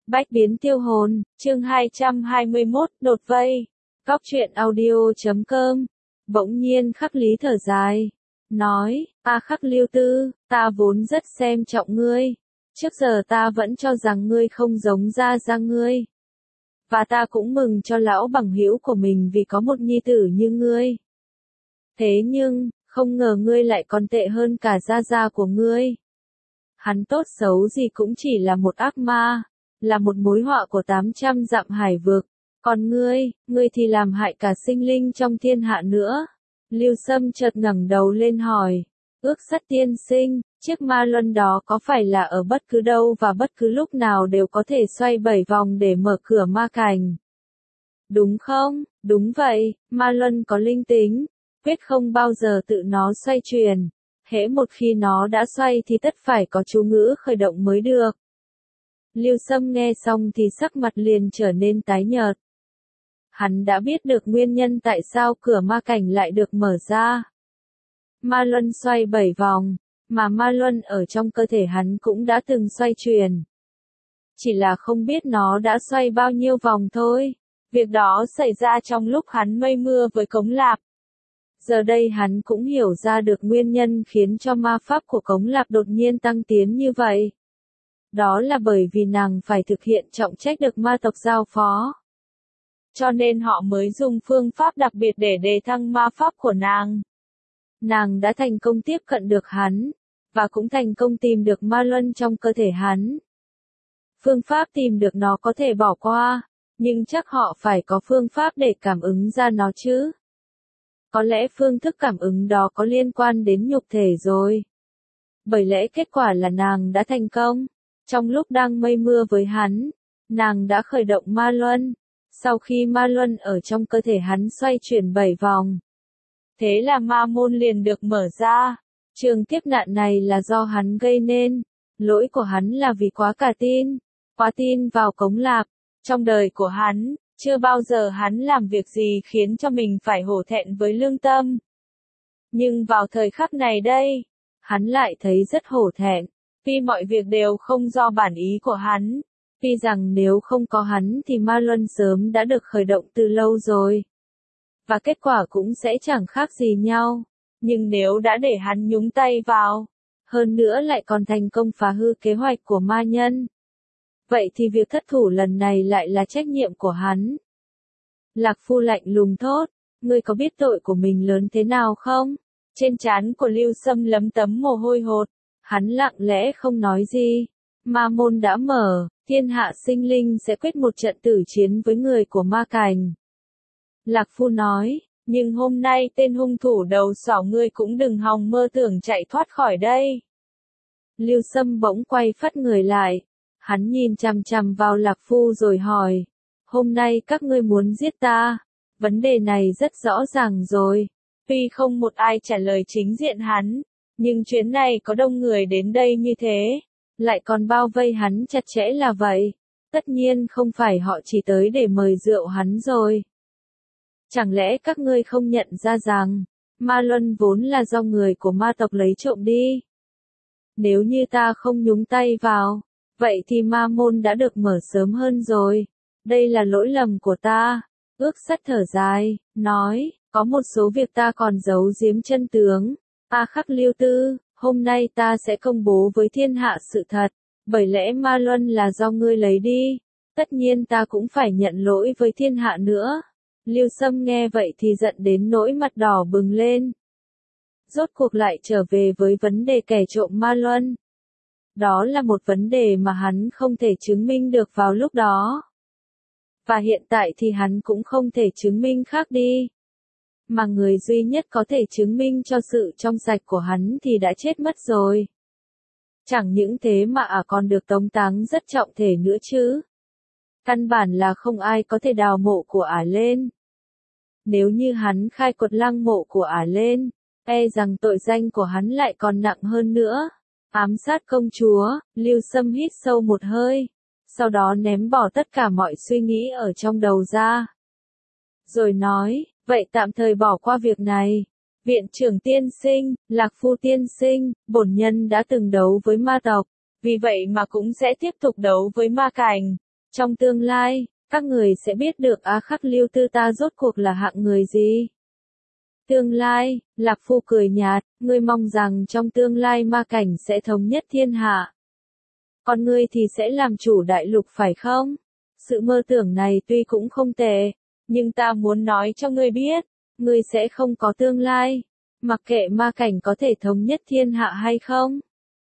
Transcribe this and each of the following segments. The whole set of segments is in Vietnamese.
Bách biến tiêu hồn, chương 221, đột vây. Góc truyện audio.com. Bỗng nhiên Khắc Lý thở dài, nói, Khắc Lưu Tư, ta vốn rất xem trọng ngươi. Trước giờ ta vẫn cho rằng ngươi không giống ra ngươi. Và ta cũng mừng cho lão bằng hữu của mình vì có một nhi tử như ngươi. Thế nhưng, không ngờ ngươi lại còn tệ hơn cả gia của ngươi. Hắn tốt xấu gì cũng chỉ là một ác ma, là một mối họa của 800 dặm hải vực. Còn ngươi thì làm hại cả sinh linh trong thiên hạ nữa. Lưu Sâm chợt ngẩng đầu lên hỏi, ước sắt tiên sinh, chiếc ma luân đó có phải là ở bất cứ đâu và bất cứ lúc nào đều có thể xoay 7 vòng để mở cửa ma cảnh? Đúng không? Đúng vậy, ma luân có linh tính, quyết không bao giờ tự nó xoay chuyển. Hễ một khi nó đã xoay thì tất phải có chú ngữ khởi động mới được. Lưu Sâm nghe xong thì sắc mặt liền trở nên tái nhợt. Hắn đã biết được nguyên nhân tại sao cửa ma cảnh lại được mở ra. Ma luân xoay 7 vòng, mà ma luân ở trong cơ thể hắn cũng đã từng xoay chuyển. Chỉ là không biết nó đã xoay bao nhiêu vòng thôi. Việc đó xảy ra trong lúc hắn mây mưa với Cống Lạp. Giờ đây hắn cũng hiểu ra được nguyên nhân khiến cho ma pháp của Cống Lạp đột nhiên tăng tiến như vậy. Đó là bởi vì nàng phải thực hiện trọng trách được ma tộc giao phó. Cho nên họ mới dùng phương pháp đặc biệt để đề thăng ma pháp của nàng. Nàng đã thành công tiếp cận được hắn, và cũng thành công tìm được ma luân trong cơ thể hắn. Phương pháp tìm được nó có thể bỏ qua, nhưng chắc họ phải có phương pháp để cảm ứng ra nó chứ. Có lẽ phương thức cảm ứng đó có liên quan đến nhục thể rồi. Bởi lẽ kết quả là nàng đã thành công. Trong lúc đang mây mưa với hắn, nàng đã khởi động ma luân. Sau khi ma luân ở trong cơ thể hắn xoay chuyển 7 vòng. Thế là ma môn liền được mở ra. Trường kiếp nạn này là do hắn gây nên. Lỗi của hắn là vì quá tin vào Cống Lạp. Trong đời của hắn, chưa bao giờ hắn làm việc gì khiến cho mình phải hổ thẹn với lương tâm. Nhưng vào thời khắc này đây, hắn lại thấy rất hổ thẹn. Vì mọi việc đều không do bản ý của hắn. Vì rằng nếu không có hắn thì ma luân sớm đã được khởi động từ lâu rồi. Và kết quả cũng sẽ chẳng khác gì nhau. Nhưng nếu đã để hắn nhúng tay vào, hơn nữa lại còn thành công phá hư kế hoạch của ma nhân, vậy thì việc thất thủ lần này lại là trách nhiệm của hắn. Lạc Phu lạnh lùng thốt, ngươi có biết tội của mình lớn thế nào không? Trên trán của Lưu Sâm lấm tấm mồ hôi hột, hắn lặng lẽ không nói gì. Ma môn đã mở, thiên hạ sinh linh sẽ quyết một trận tử chiến với người của ma cảnh. Lạc Phu nói, nhưng hôm nay tên hung thủ đầu sỏ ngươi cũng đừng hòng mơ tưởng chạy thoát khỏi đây. Lưu Sâm bỗng quay phắt người lại. Hắn nhìn chằm chằm vào Lạc Phu rồi hỏi, hôm nay các ngươi muốn giết ta? Vấn đề này rất rõ ràng rồi. Tuy không một ai trả lời chính diện hắn, nhưng chuyến này có đông người đến đây như thế, lại còn bao vây hắn chặt chẽ là vậy. Tất nhiên không phải họ chỉ tới để mời rượu hắn rồi. Chẳng lẽ các ngươi không nhận ra rằng, ma luân vốn là do người của ma tộc lấy trộm đi? Nếu như ta không nhúng tay vào, vậy thì ma môn đã được mở sớm hơn rồi. Đây là lỗi lầm của ta. Ước sắt thở dài, nói, có một số việc ta còn giấu giếm chân tướng. Khắc Lưu Tư, hôm nay ta sẽ công bố với thiên hạ sự thật. Bởi lẽ ma luân là do ngươi lấy đi. Tất nhiên ta cũng phải nhận lỗi với thiên hạ nữa. Lưu Sâm nghe vậy thì giận đến nỗi mặt đỏ bừng lên. Rốt cuộc lại trở về với vấn đề kẻ trộm ma luân. Đó là một vấn đề mà hắn không thể chứng minh được vào lúc đó. Và hiện tại thì hắn cũng không thể chứng minh khác đi. Mà người duy nhất có thể chứng minh cho sự trong sạch của hắn thì đã chết mất rồi. Chẳng những thế mà còn được tống táng rất trọng thể nữa chứ. Căn bản là không ai có thể đào mộ của lên. Nếu như hắn khai quật lăng mộ của lên, e rằng tội danh của hắn lại còn nặng hơn nữa. Ám sát công chúa, Lưu Sâm hít sâu một hơi, sau đó ném bỏ tất cả mọi suy nghĩ ở trong đầu ra. Rồi nói, vậy tạm thời bỏ qua việc này. Viện trưởng tiên sinh, Lạc Phu tiên sinh, bổn nhân đã từng đấu với ma tộc, vì vậy mà cũng sẽ tiếp tục đấu với ma cảnh. Trong tương lai, các người sẽ biết được A Khắc Lưu Tư ta rốt cuộc là hạng người gì. Tương lai, Lạc Phu cười nhạt, ngươi mong rằng trong tương lai ma cảnh sẽ thống nhất thiên hạ. Còn ngươi thì sẽ làm chủ đại lục phải không? Sự mơ tưởng này tuy cũng không tệ, nhưng ta muốn nói cho ngươi biết, ngươi sẽ không có tương lai, mặc kệ ma cảnh có thể thống nhất thiên hạ hay không.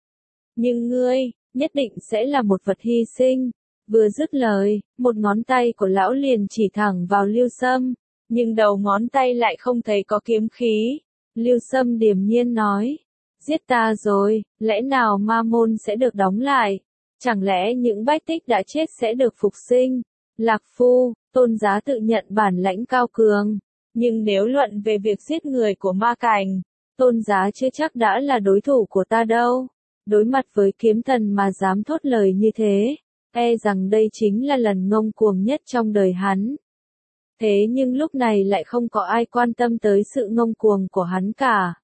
Nhưng ngươi, nhất định sẽ là một vật hy sinh. Vừa dứt lời, một ngón tay của lão liền chỉ thẳng vào Lưu Sâm, nhưng đầu ngón tay lại không thấy có kiếm khí. Lưu Sâm điềm nhiên nói, giết ta rồi, lẽ nào ma môn sẽ được đóng lại? Chẳng lẽ những bách tích đã chết sẽ được phục sinh? Lạc Phu, Tôn Giá tự nhận bản lãnh cao cường, nhưng nếu luận về việc giết người của ma cảnh, Tôn Giá chưa chắc đã là đối thủ của ta đâu. Đối mặt với kiếm thần mà dám thốt lời như thế, e rằng đây chính là lần ngông cuồng nhất trong đời hắn. Thế nhưng lúc này lại không có ai quan tâm tới sự ngông cuồng của hắn cả.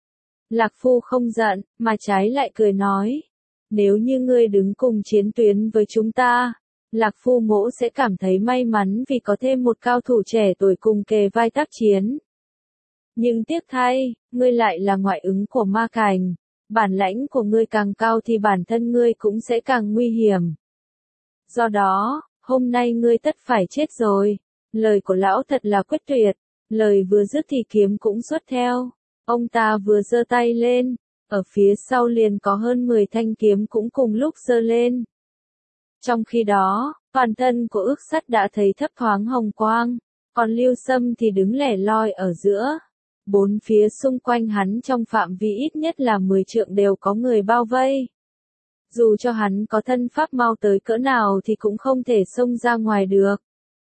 Lạc Phu không giận, mà trái lại cười nói, nếu như ngươi đứng cùng chiến tuyến với chúng ta, Lạc Phu Mỗ sẽ cảm thấy may mắn vì có thêm một cao thủ trẻ tuổi cùng kề vai tác chiến. Nhưng tiếc thay, ngươi lại là ngoại ứng của ma cảnh, bản lãnh của ngươi càng cao thì bản thân ngươi cũng sẽ càng nguy hiểm. Do đó, hôm nay ngươi tất phải chết rồi. Lời của lão thật là quyết tuyệt, lời vừa dứt thì kiếm cũng xuất theo. Ông ta vừa giơ tay lên, ở phía sau liền có hơn 10 thanh kiếm cũng cùng lúc giơ lên. Trong khi đó, toàn thân của Ước Sắt đã thấy thấp thoáng hồng quang, còn Lưu Sâm thì đứng lẻ loi ở giữa. Bốn phía xung quanh hắn trong phạm vi ít nhất là 10 trượng đều có người bao vây. Dù cho hắn có thân pháp mau tới cỡ nào thì cũng không thể xông ra ngoài được.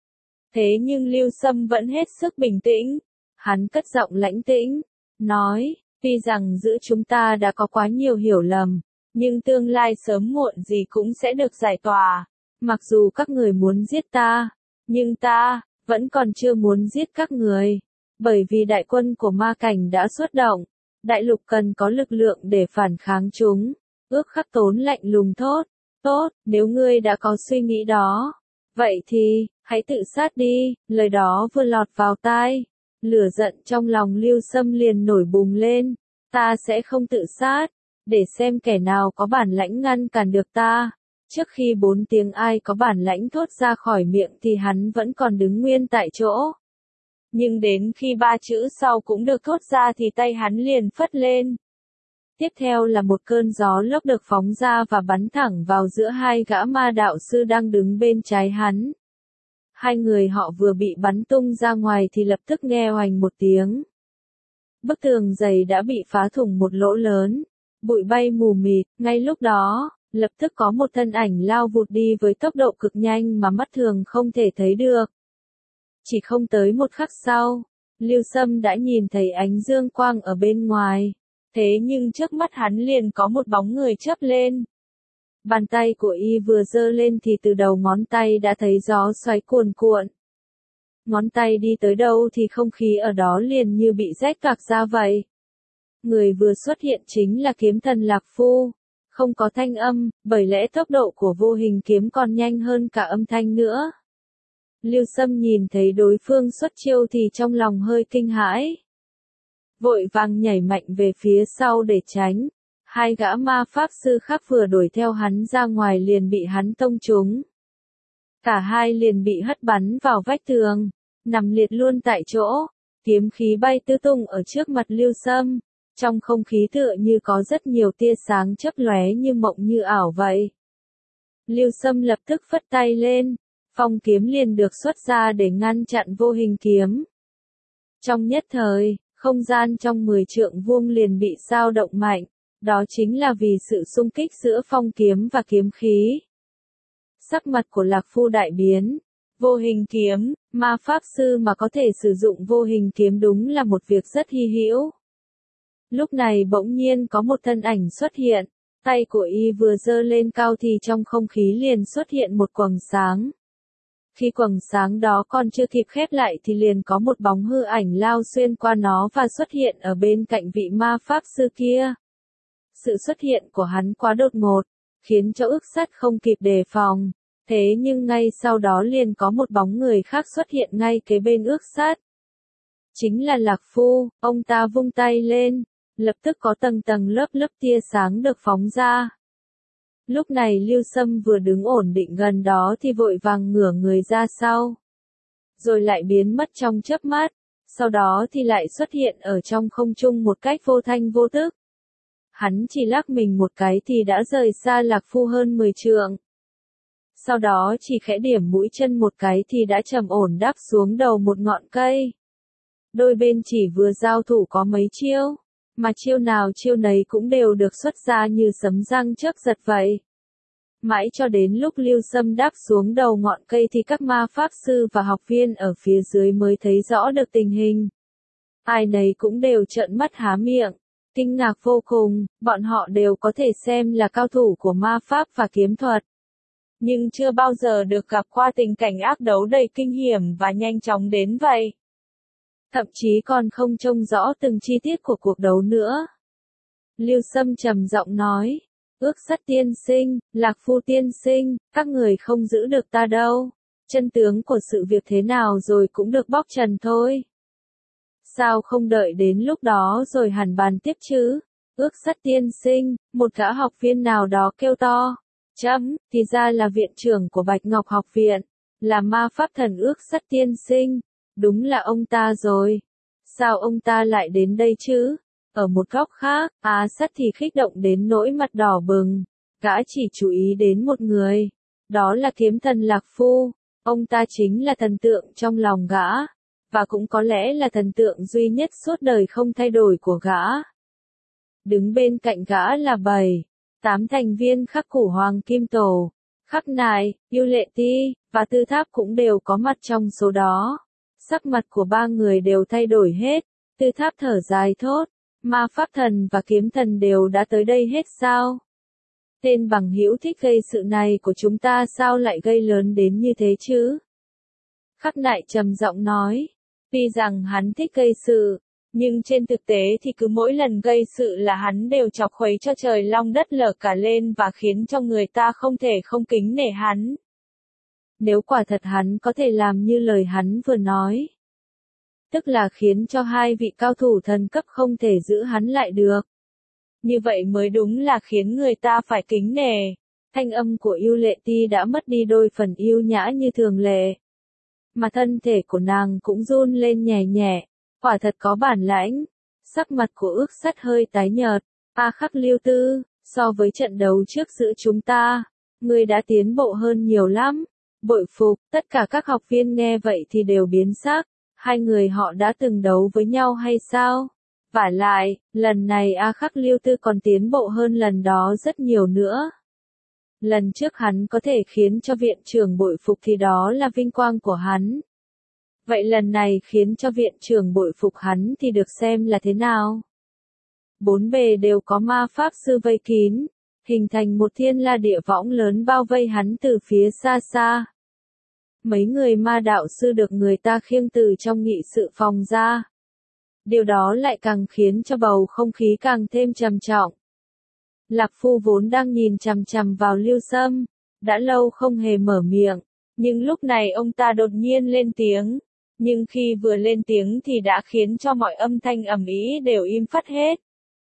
Thế nhưng Lưu Sâm vẫn hết sức bình tĩnh. Hắn cất giọng lãnh tĩnh, nói, tuy rằng giữa chúng ta đã có quá nhiều hiểu lầm, nhưng tương lai sớm muộn gì cũng sẽ được giải tỏa. Mặc dù các người muốn giết ta, nhưng ta vẫn còn chưa muốn giết các người. Bởi vì đại quân của ma cảnh đã xuất động, đại lục cần có lực lượng để phản kháng chúng. Ước Khắc Tốn lạnh lùng thốt, tốt, nếu ngươi đã có suy nghĩ đó, vậy thì, hãy tự sát đi. Lời đó vừa lọt vào tai, lửa giận trong lòng Lưu Sâm liền nổi bùng lên, ta sẽ không tự sát, để xem kẻ nào có bản lãnh ngăn cản được ta. Trước khi 4 tiếng ai có bản lãnh thốt ra khỏi miệng thì hắn vẫn còn đứng nguyên tại chỗ. Nhưng đến khi 3 chữ sau cũng được thốt ra thì tay hắn liền phất lên. Tiếp theo là một cơn gió lốc được phóng ra và bắn thẳng vào giữa hai gã ma đạo sư đang đứng bên trái hắn. Hai người họ vừa bị bắn tung ra ngoài thì lập tức nghe oành một tiếng. Bức tường dày đã bị phá thủng một lỗ lớn, bụi bay mù mịt, ngay lúc đó, lập tức có một thân ảnh lao vụt đi với tốc độ cực nhanh mà mắt thường không thể thấy được. Chỉ không tới một khắc sau, Lưu Sâm đã nhìn thấy ánh dương quang ở bên ngoài. Thế nhưng trước mắt hắn liền có một bóng người chớp lên. Bàn tay của y vừa giơ lên thì từ đầu ngón tay đã thấy gió xoáy cuồn cuộn. Ngón tay đi tới đâu thì không khí ở đó liền như bị rách toạc ra vậy. Người vừa xuất hiện chính là kiếm thần Lạc Phu. Không có thanh âm, bởi lẽ tốc độ của vô hình kiếm còn nhanh hơn cả âm thanh nữa. Lưu Sâm nhìn thấy đối phương xuất chiêu thì trong lòng hơi kinh hãi. Vội vàng nhảy mạnh về phía sau để tránh. Hai gã ma pháp sư khác vừa đuổi theo hắn ra ngoài liền bị hắn tông trúng. Cả hai liền bị hất bắn vào vách tường, nằm liệt luôn tại chỗ. Kiếm khí bay tứ tung ở trước mặt Lưu Sâm. Trong không khí tựa như có rất nhiều tia sáng chớp lóe như mộng như ảo vậy. Lưu Sâm lập tức phất tay lên, phong kiếm liền được xuất ra để ngăn chặn vô hình kiếm. Trong nhất thời, không gian trong 10 trượng vuông liền bị dao động mạnh, đó chính là vì sự xung kích giữa phong kiếm và kiếm khí. Sắc mặt của Lạc Phu đại biến, vô hình kiếm, ma pháp sư mà có thể sử dụng vô hình kiếm đúng là một việc rất hy hữu. Lúc này bỗng nhiên có một thân ảnh xuất hiện, tay của y vừa giơ lên cao thì trong không khí liền xuất hiện một quầng sáng. Khi quầng sáng đó còn chưa kịp khép lại thì liền có một bóng hư ảnh lao xuyên qua nó và xuất hiện ở bên cạnh vị ma pháp sư kia. Sự xuất hiện của hắn quá đột ngột, khiến cho Ước Sắt không kịp đề phòng. Thế nhưng ngay sau đó liền có một bóng người khác xuất hiện ngay kế bên ước sắt. Chính là Lạc Phu, ông ta vung tay lên, lập tức có tầng tầng lớp lớp tia sáng được phóng ra. Lúc này Lưu Sâm vừa đứng ổn định gần đó thì vội vàng ngửa người ra sau. Rồi lại biến mất trong chớp mắt, sau đó thì lại xuất hiện ở trong không trung một cách vô thanh vô tức. Hắn chỉ lắc mình một cái thì đã rời xa Lạc Phu hơn 10 trượng. Sau đó chỉ khẽ điểm mũi chân một cái thì đã trầm ổn đáp xuống đầu một ngọn cây. Đôi bên chỉ vừa giao thủ có mấy chiêu, mà chiêu nào chiêu nấy cũng đều được xuất ra như sấm răng chớp giật vậy. Mãi cho đến lúc Lưu Sâm đáp xuống đầu ngọn cây thì các ma pháp sư và học viên ở phía dưới mới thấy rõ được tình hình. Ai nấy cũng đều trợn mắt há miệng, kinh ngạc vô cùng, bọn họ đều có thể xem là cao thủ của ma pháp và kiếm thuật. Nhưng chưa bao giờ được gặp qua tình cảnh ác đấu đầy kinh hiểm và nhanh chóng đến vậy. Thậm chí còn không trông rõ từng chi tiết của cuộc đấu nữa. Lưu Sâm trầm giọng nói, ước sắt tiên sinh, Lạc Phu tiên sinh, các người không giữ được ta đâu. Chân tướng của sự việc thế nào rồi cũng được bóc trần thôi. Sao không đợi đến lúc đó rồi hẳn bàn tiếp chứ? Ước sắt tiên sinh, một gã học viên nào đó kêu to. Chấm, thì ra là viện trưởng của Bạch Ngọc học viện, là ma pháp thần ước sắt tiên sinh. Đúng là ông ta rồi. Sao ông ta lại đến đây chứ? Ở một góc khác, Á Sắt thì kích động đến nỗi mặt đỏ bừng. Gã chỉ chú ý đến một người. Đó là kiếm thần Lạc Phu. Ông ta chính là thần tượng trong lòng gã. Và cũng có lẽ là thần tượng duy nhất suốt đời không thay đổi của gã. Đứng bên cạnh gã là 7-8 thành viên khắc củ Hoàng Kim Tổ. Khắc Nại, Yêu Lệ Ti, và Tư Tháp cũng đều có mặt trong số đó. Sắc mặt của ba người đều thay đổi hết. Tư Tháp thở dài thốt, ma pháp thần và kiếm thần đều đã tới đây hết sao? Tên bằng hữu thích gây sự này của chúng ta sao lại gây lớn đến như thế chứ? Khắc Nại trầm giọng nói, tuy rằng hắn thích gây sự, nhưng trên thực tế thì cứ mỗi lần gây sự là hắn đều chọc khuấy cho trời long đất lở cả lên và khiến cho người ta không thể không kính nể hắn. Nếu quả thật hắn có thể làm như lời hắn vừa nói, tức là khiến cho hai vị cao thủ thần cấp không thể giữ hắn lại được. Như vậy mới đúng là khiến người ta phải kính nể. Thanh âm của Yêu Lệ Ti đã mất đi đôi phần yêu nhã như thường lệ. Mà thân thể của nàng cũng run lên nhẹ nhẹ, quả thật có bản lãnh. Sắc mặt của ước sắt hơi tái nhợt, Khắc Lưu Tư, so với trận đấu trước giữa chúng ta, ngươi đã tiến bộ hơn nhiều lắm. Bội phục, tất cả các học viên nghe vậy thì đều biến sắc. Hai người họ đã từng đấu với nhau hay sao? Vả lại, lần này Khắc Lưu Tư còn tiến bộ hơn lần đó rất nhiều nữa. Lần trước hắn có thể khiến cho viện trưởng bội phục thì đó là vinh quang của hắn. Vậy lần này khiến cho viện trưởng bội phục hắn thì được xem là thế nào? Bốn bề đều có ma pháp sư vây kín, hình thành một thiên la địa võng lớn bao vây hắn từ phía xa xa. Mấy người ma đạo sư được người ta khiêng từ trong nghị sự phòng ra. Điều đó lại càng khiến cho bầu không khí càng thêm trầm trọng. Lạc Phu vốn đang nhìn chằm chằm vào Lưu Sâm, đã lâu không hề mở miệng, nhưng lúc này ông ta đột nhiên lên tiếng. Nhưng khi vừa lên tiếng thì đã khiến cho mọi âm thanh ầm ĩ đều im phắt hết.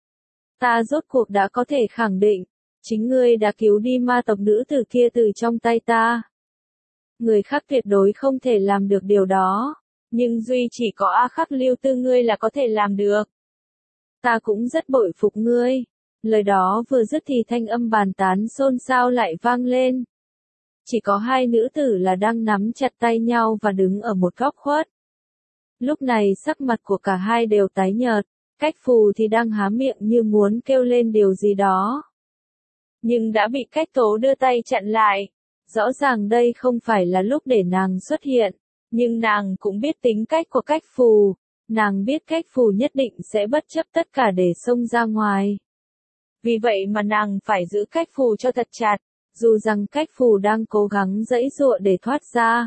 Ta rốt cuộc đã có thể khẳng định, chính ngươi đã cứu đi ma tộc nữ tử kia từ trong tay ta. Người khác tuyệt đối không thể làm được điều đó, nhưng duy chỉ có Khắc Lưu Tư ngươi là có thể làm được. Ta cũng rất bội phục ngươi. Lời đó vừa dứt thì thanh âm bàn tán xôn xao lại vang lên. Chỉ có hai nữ tử là đang nắm chặt tay nhau và đứng ở một góc khuất. Lúc này sắc mặt của cả hai đều tái nhợt, Cách Phù thì đang há miệng như muốn kêu lên điều gì đó. Nhưng đã bị Cách Tố đưa tay chặn lại. Rõ ràng đây không phải là lúc để nàng xuất hiện, nhưng nàng cũng biết tính cách của Cách Phù, nàng biết Cách Phù nhất định sẽ bất chấp tất cả để xông ra ngoài. Vì vậy mà nàng phải giữ Cách Phù cho thật chặt, dù rằng Cách Phù đang cố gắng giãy giụa để thoát ra.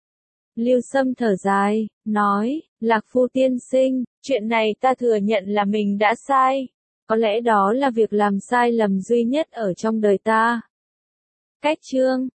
Lưu Sâm thở dài, nói, Lạc Phu tiên sinh, chuyện này ta thừa nhận là mình đã sai. Có lẽ đó là việc làm sai lầm duy nhất ở trong đời ta. Cách chương